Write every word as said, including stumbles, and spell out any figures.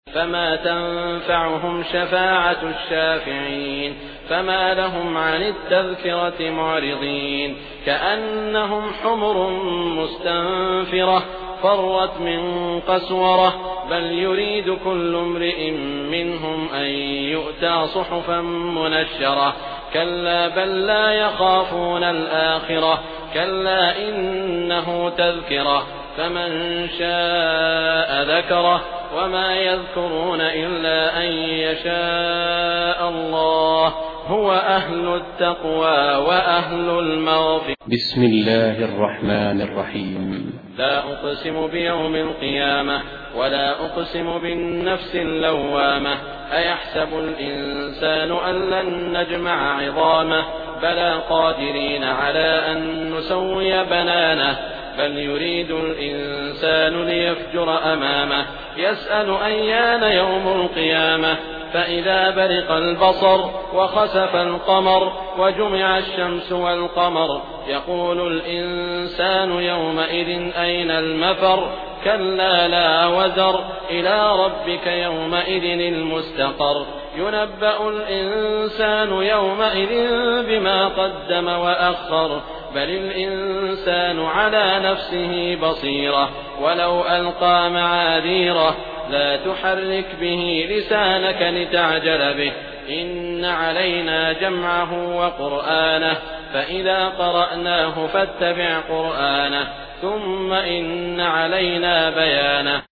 فما تنفعهم شفاعة الشافعين فما لهم عن التذكرة معرضين كأنهم حمر مستنفرة فرت من قسورة بل يريد كل امرئ منهم أن يؤتى صحفا منشرة كلا بل لا يخافون الآخرة كلا إنه تذكرة فمن شاء ذكره وما يذكرون إلا أن يشاء الله هو أهل التقوى وأهل المغفرة. بسم الله الرحمن الرحيم. لا أقسم بيوم القيامة ولا أقسم بالنفس اللوامة أيحسب الإنسان أن لن نجمع عظامه بلى قادرين على أن نسوي بنانه بل يريد الإنسان ليفجر أمامه يسأل أيان يوم القيامة فإذا برق البصر وخسف القمر وجمع الشمس والقمر يقول الإنسان يومئذ أين المفر كلا لا وزر إلى ربك يومئذ المستقر ينبأ الإنسان يومئذ بما قدم وأخر بل الإنسان على نفسه بصيرة ولو ألقى معاذيره لا تحرك به لسانك لتعجل به إن علينا جمعه وقرآنه فإذا قرأناه فاتبع قرآنه ثم إن علينا بيانه.